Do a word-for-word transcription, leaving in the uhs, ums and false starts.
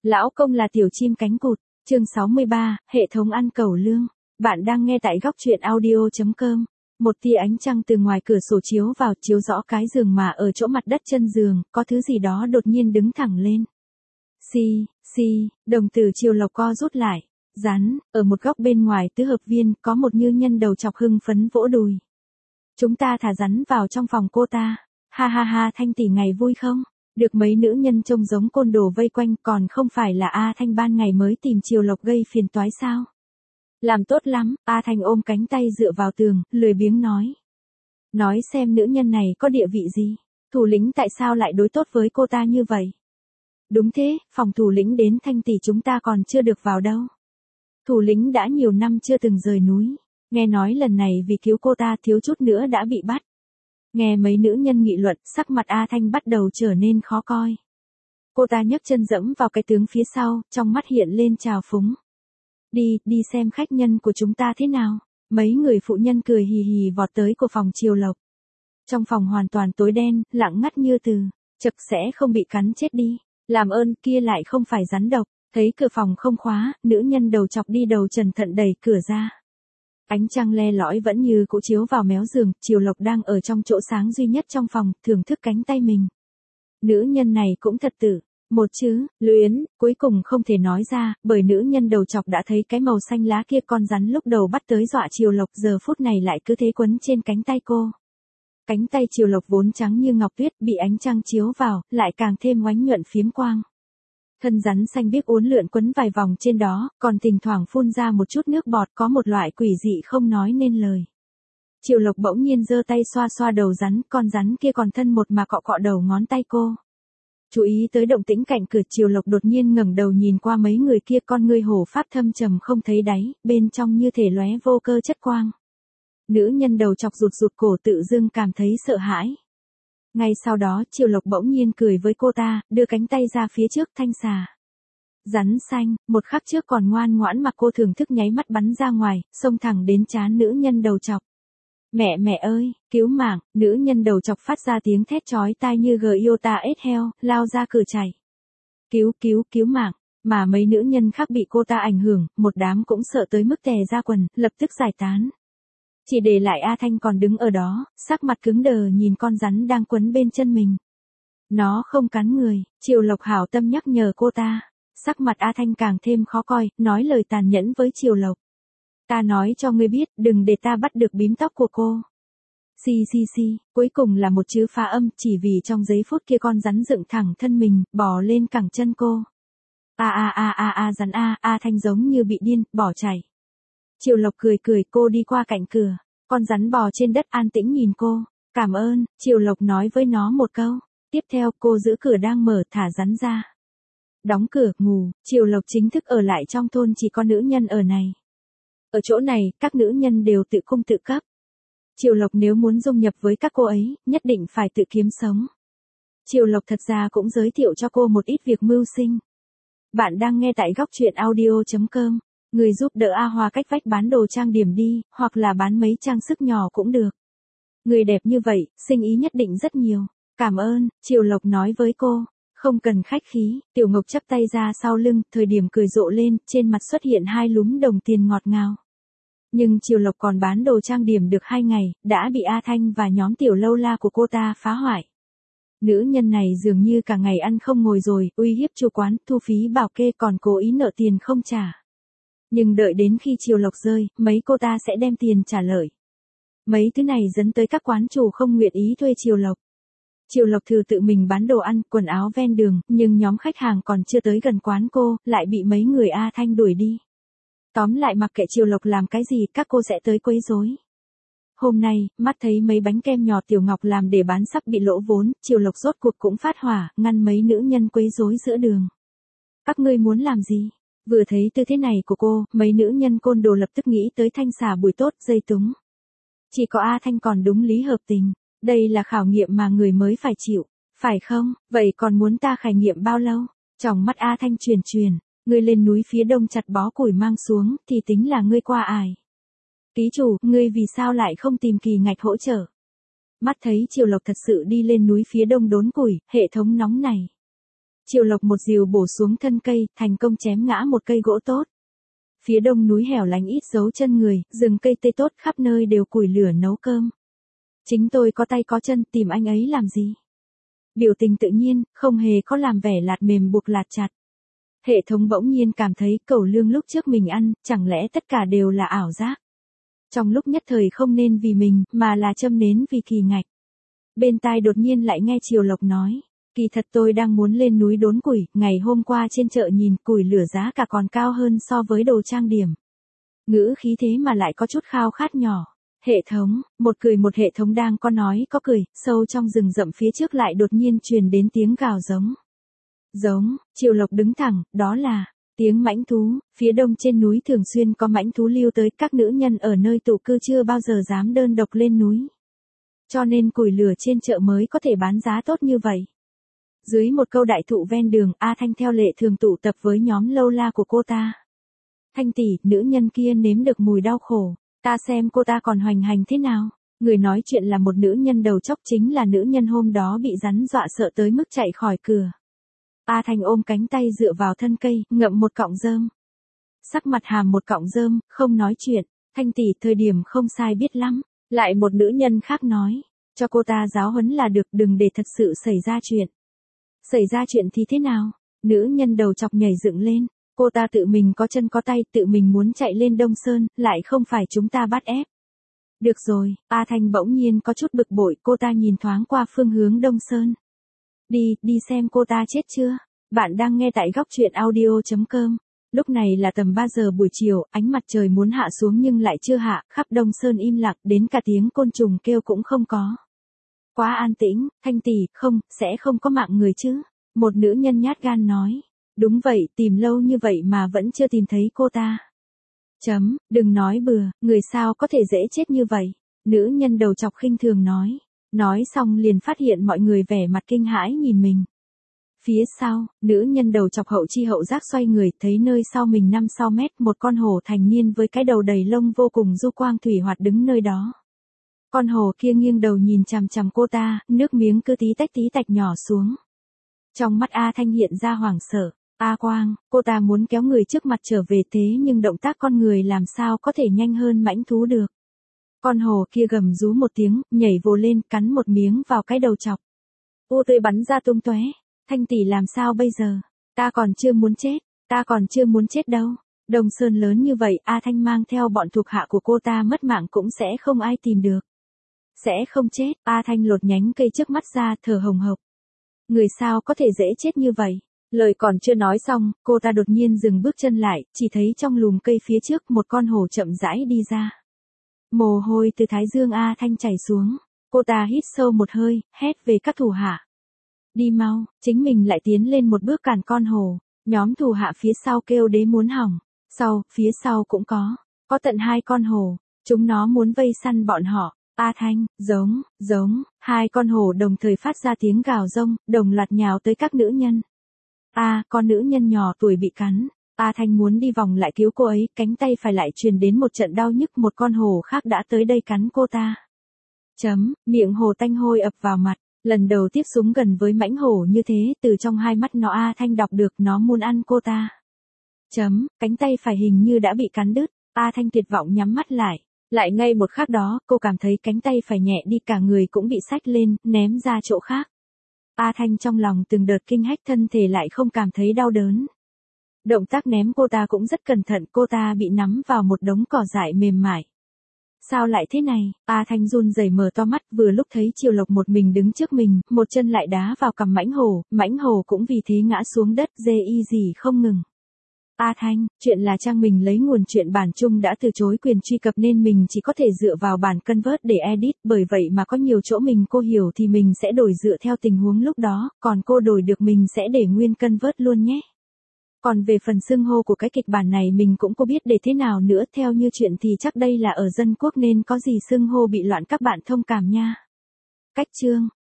Lão công là tiểu chim cánh cụt, chương sáu mươi ba, hệ thống ăn cẩu lương. Bạn đang nghe tại góc truyện audio chấm com. Một tia ánh trăng từ ngoài cửa sổ chiếu vào, chiếu rõ cái giường mà ở chỗ mặt đất chân giường, có thứ gì đó đột nhiên đứng thẳng lên. Xì, xì, đồng tử Triều Lộc co rút lại. Rắn, ở một góc bên ngoài tứ hợp viên, có một như nhân đầu chọc hưng phấn vỗ đùi. Chúng ta thả rắn vào trong phòng cô ta. Ha ha ha, Thanh tỷ ngày vui không? Được mấy nữ nhân trông giống côn đồ vây quanh, còn không phải là A Thanh ban ngày mới tìm Triều Lộc gây phiền toái sao? Làm tốt lắm, A Thanh ôm cánh tay dựa vào tường, lười biếng nói. Nói xem nữ nhân này có địa vị gì? Thủ lĩnh tại sao lại đối tốt với cô ta như vậy? Đúng thế, phòng thủ lĩnh đến Thanh tỷ chúng ta còn chưa được vào đâu. Thủ lĩnh đã nhiều năm chưa từng rời núi. Nghe nói lần này vì cứu cô ta thiếu chút nữa đã bị bắt. Nghe mấy nữ nhân nghị luận, sắc mặt A Thanh bắt đầu trở nên khó coi. Cô ta nhấc chân dẫm vào cái tướng phía sau, trong mắt hiện lên trào phúng. Đi, đi xem khách nhân của chúng ta thế nào. Mấy người phụ nhân cười hì hì vọt tới của phòng Triều Lộc. Trong phòng hoàn toàn tối đen, lặng ngắt như từ. Chật sẽ không bị cắn chết đi. Làm ơn, kia lại không phải rắn độc. Thấy cửa phòng không khóa, nữ nhân đầu chọc đi đầu trần thận đẩy cửa ra. Ánh trăng le lói vẫn như cũ chiếu vào méo giường, Triều Lộc đang ở trong chỗ sáng duy nhất trong phòng, thưởng thức cánh tay mình. Nữ nhân này cũng thật tử, một chữ, luyến, cuối cùng không thể nói ra, bởi nữ nhân đầu chọc đã thấy cái màu xanh lá kia con rắn lúc đầu bắt tới dọa Triều Lộc giờ phút này lại cứ thế quấn trên cánh tay cô. Cánh tay Triều Lộc vốn trắng như ngọc tuyết bị ánh trăng chiếu vào, lại càng thêm oánh nhuận phiếm quang. Thân rắn xanh biếc uốn lượn quấn vài vòng trên đó, còn thỉnh thoảng phun ra một chút nước bọt có một loại quỷ dị không nói nên lời. Triều Lộc bỗng nhiên giơ tay xoa xoa đầu rắn, con rắn kia còn thân một mà cọ cọ đầu ngón tay cô. Chú ý tới động tĩnh cạnh cửa, Triều Lộc đột nhiên ngẩng đầu nhìn qua mấy người kia, con ngươi hổ pháp thâm trầm không thấy đáy, bên trong như thể lóe vô cơ chất quang. Nữ nhân đầu chọc rụt rụt cổ tự dưng cảm thấy sợ hãi. Ngay sau đó Triều Lộc bỗng nhiên cười với cô ta, đưa cánh tay ra phía trước thanh xà. Rắn xanh, một khắc trước còn ngoan ngoãn mà cô thưởng thức nháy mắt bắn ra ngoài, xông thẳng đến trán nữ nhân đầu chọc. Mẹ mẹ ơi, cứu mạng, nữ nhân đầu chọc phát ra tiếng thét chói tai như Giota ết heo, lao ra cửa chạy. Cứu cứu cứu mạng, mà mấy nữ nhân khác bị cô ta ảnh hưởng, một đám cũng sợ tới mức tè ra quần, lập tức giải tán. Chỉ để lại A Thanh còn đứng ở đó, sắc mặt cứng đờ nhìn con rắn đang quấn bên chân mình. Nó không cắn người, Triều Lộc hảo tâm nhắc nhở cô ta. Sắc mặt A Thanh càng thêm khó coi, nói lời tàn nhẫn với Triều Lộc. Ta nói cho ngươi biết, đừng để ta bắt được bím tóc của cô. Xì xì xì, cuối cùng là một chữ phá âm, chỉ vì trong giây phút kia con rắn dựng thẳng thân mình, bò lên cẳng chân cô. A a a a a rắn a, A Thanh giống như bị điên, bỏ chạy. Triều Lộc cười cười, cô đi qua cạnh cửa, con rắn bò trên đất an tĩnh nhìn cô. Cảm ơn, Triều Lộc nói với nó một câu. Tiếp theo cô giữ cửa đang mở, thả rắn ra. Đóng cửa, ngủ, Triều Lộc chính thức ở lại trong thôn, chỉ có nữ nhân ở này. Ở chỗ này, các nữ nhân đều tự cung tự cấp. Triều Lộc nếu muốn dung nhập với các cô ấy, nhất định phải tự kiếm sống. Triều Lộc thật ra cũng giới thiệu cho cô một ít việc mưu sinh. Bạn đang nghe tại góc truyện audio chấm com. Người giúp đỡ A Hoa cách vách bán đồ trang điểm đi, hoặc là bán mấy trang sức nhỏ cũng được. Người đẹp như vậy, sinh ý nhất định rất nhiều. Cảm ơn, Triều Lộc nói với cô. Không cần khách khí, Tiểu Ngọc chắp tay ra sau lưng, thời điểm cười rộ lên, trên mặt xuất hiện hai lúm đồng tiền ngọt ngào. Nhưng Triều Lộc còn bán đồ trang điểm được hai ngày, đã bị A Thanh và nhóm tiểu lâu la của cô ta phá hoại. Nữ nhân này dường như cả ngày ăn không ngồi rồi, uy hiếp chủ quán, thu phí bảo kê, còn cố ý nợ tiền không trả. Nhưng đợi đến khi Triều Lộc rơi, mấy cô ta sẽ đem tiền trả lợi. Mấy thứ này dẫn tới các quán chủ không nguyện ý thuê Triều Lộc. Triều Lộc thử tự mình bán đồ ăn, quần áo ven đường, nhưng nhóm khách hàng còn chưa tới gần quán cô, lại bị mấy người A Thanh đuổi đi. Tóm lại mặc kệ Triều Lộc làm cái gì, các cô sẽ tới quấy rối. Hôm nay, mắt thấy mấy bánh kem nhỏ Tiểu Ngọc làm để bán sắp bị lỗ vốn, Triều Lộc rốt cuộc cũng phát hỏa, ngăn mấy nữ nhân quấy rối giữa đường. Các ngươi muốn làm gì? Vừa thấy tư thế này của cô, mấy nữ nhân côn đồ lập tức nghĩ tới thanh xà bùi tốt, dây túng. Chỉ có A Thanh còn đúng lý hợp tình. Đây là khảo nghiệm mà người mới phải chịu, phải không? Vậy còn muốn ta khải nghiệm bao lâu? Trong mắt A Thanh truyền truyền, ngươi lên núi phía đông chặt bó củi mang xuống, thì tính là ngươi qua ải. Ký chủ, ngươi vì sao lại không tìm Kỳ Ngạch hỗ trợ? Mắt thấy Triều Lộc thật sự đi lên núi phía đông đốn củi, hệ thống nóng này. Triều Lộc một rìu bổ xuống thân cây, thành công chém ngã một cây gỗ tốt. Phía đông núi hẻo lánh ít dấu chân người, rừng cây tây tốt khắp nơi đều củi lửa nấu cơm. Chính tôi có tay có chân, tìm anh ấy làm gì? Biểu tình tự nhiên, không hề có làm vẻ lạt mềm buộc lạt chặt. Hệ thống bỗng nhiên cảm thấy cẩu lương lúc trước mình ăn, chẳng lẽ tất cả đều là ảo giác? Trong lúc nhất thời không nên vì mình, mà là châm nến vì Kỳ Ngạch. Bên tai đột nhiên lại nghe Triều Lộc nói, kỳ thật tôi đang muốn lên núi đốn củi, ngày hôm qua trên chợ nhìn củi lửa giá cả còn cao hơn so với đồ trang điểm. Ngữ khí thế mà lại có chút khao khát nhỏ. Hệ thống, một cười một hệ thống đang có nói có cười, sâu trong rừng rậm phía trước lại đột nhiên truyền đến tiếng gào giống. Giống, Triều Lộc đứng thẳng, đó là tiếng mãnh thú, phía đông trên núi thường xuyên có mãnh thú lưu tới, các nữ nhân ở nơi tụ cư chưa bao giờ dám đơn độc lên núi. Cho nên củi lửa trên chợ mới có thể bán giá tốt như vậy. Dưới một câu đại thụ ven đường, A Thanh theo lệ thường tụ tập với nhóm lâu la của cô ta. Thanh tỷ, nữ nhân kia nếm được mùi đau khổ, ta xem cô ta còn hoành hành thế nào. Người nói chuyện là một nữ nhân đầu chóc, chính là nữ nhân hôm đó bị rắn dọa sợ tới mức chạy khỏi cửa. A Thanh ôm cánh tay dựa vào thân cây, ngậm một cọng rơm. Sắc mặt hàm một cọng rơm, không nói chuyện. Thanh tỷ, thời điểm không sai biết lắm. Lại một nữ nhân khác nói, cho cô ta giáo huấn là được, đừng để thật sự xảy ra chuyện. Xảy ra chuyện thì thế nào? Nữ nhân đầu chọc nhảy dựng lên. Cô ta tự mình có chân có tay, tự mình muốn chạy lên Đông Sơn, lại không phải chúng ta bắt ép. Được rồi, A Thanh bỗng nhiên có chút bực bội, cô ta nhìn thoáng qua phương hướng Đông Sơn. Đi, đi xem cô ta chết chưa? Bạn đang nghe tại góc truyện audio chấm com. Lúc này là tầm ba giờ buổi chiều, ánh mặt trời muốn hạ xuống nhưng lại chưa hạ, khắp Đông Sơn im lặng, đến cả tiếng côn trùng kêu cũng không có. Quá an tĩnh, Thanh tỷ, không, sẽ không có mạng người chứ? Một nữ nhân nhát gan nói. Đúng vậy, tìm lâu như vậy mà vẫn chưa tìm thấy cô ta. Chấm, đừng nói bừa, người sao có thể dễ chết như vậy? Nữ nhân đầu chọc khinh thường nói. Nói xong liền phát hiện mọi người vẻ mặt kinh hãi nhìn mình. Phía sau, nữ nhân đầu chọc hậu chi hậu giác xoay người, thấy nơi sau mình năm sáu mét, một con hổ thành niên với cái đầu đầy lông vô cùng du quang thủy hoạt đứng nơi đó. Con hổ kia nghiêng đầu nhìn chằm chằm cô ta, nước miếng cứ tí tách tí tạch nhỏ xuống. Trong mắt A Thanh hiện ra hoảng sợ. A Quang, cô ta muốn kéo người trước mặt trở về, thế nhưng động tác con người làm sao có thể nhanh hơn mãnh thú được. Con hổ kia gầm rú một tiếng, nhảy vồ lên, cắn một miếng vào cái đầu chọc. Ô tươi bắn ra tung tóe. Thanh tỷ làm sao bây giờ? Ta còn chưa muốn chết, ta còn chưa muốn chết đâu. Đông Sơn lớn như vậy, A Thanh mang theo bọn thuộc hạ của cô ta mất mạng cũng sẽ không ai tìm được. Sẽ không chết, A Thanh lột nhánh cây trước mắt ra, thở hồng hộc. Người sao có thể dễ chết như vậy? Lời còn chưa nói xong, cô ta đột nhiên dừng bước chân lại, chỉ thấy trong lùm cây phía trước một con hổ chậm rãi đi ra. Mồ hôi từ thái dương A Thanh chảy xuống. Cô ta hít sâu một hơi, hét về các thủ hạ. Đi mau, chính mình lại tiến lên một bước cản con hổ. Nhóm thủ hạ phía sau kêu đế muốn hỏng. Sau, phía sau cũng có. Có tận hai con hổ. Chúng nó muốn vây săn bọn họ. A Thanh, giống, giống. Hai con hổ đồng thời phát ra tiếng gào rông, đồng loạt nhào tới các nữ nhân. A, à, con nữ nhân nhỏ tuổi bị cắn. A Thanh muốn đi vòng lại cứu cô ấy, cánh tay phải lại truyền đến một trận đau nhức, một con hổ khác đã tới đây cắn cô ta. Chấm, miệng hổ tanh hôi ập vào mặt. Lần đầu tiếp xúc gần với mãnh hổ như thế, từ trong hai mắt nó A Thanh đọc được nó muốn ăn cô ta. Chấm, cánh tay phải hình như đã bị cắn đứt. A Thanh tuyệt vọng nhắm mắt lại. Lại ngay một khắc đó, cô cảm thấy cánh tay phải nhẹ đi, cả người cũng bị xách lên, ném ra chỗ khác. A Thanh trong lòng từng đợt kinh hách, thân thể lại không cảm thấy đau đớn. Động tác ném cô ta cũng rất cẩn thận, cô ta bị nắm vào một đống cỏ dại mềm mại. Sao lại thế này? A Thanh run rẩy mở to mắt, vừa lúc thấy Triều Lộc một mình đứng trước mình, một chân lại đá vào cằm mãnh hổ, mãnh hổ cũng vì thế ngã xuống đất, dê y gì không ngừng. A Thanh, chuyện là trang mình lấy nguồn truyện bản chung đã từ chối quyền truy cập nên mình chỉ có thể dựa vào bản convert để edit, bởi vậy mà có nhiều chỗ mình cô hiểu thì mình sẽ đổi dựa theo tình huống lúc đó, còn cô đổi được mình sẽ để nguyên convert luôn nhé. Còn về phần xưng hô của cái kịch bản này mình cũng có biết để thế nào nữa, theo như chuyện thì chắc đây là ở dân quốc nên có gì xưng hô bị loạn các bạn thông cảm nha. Cách chương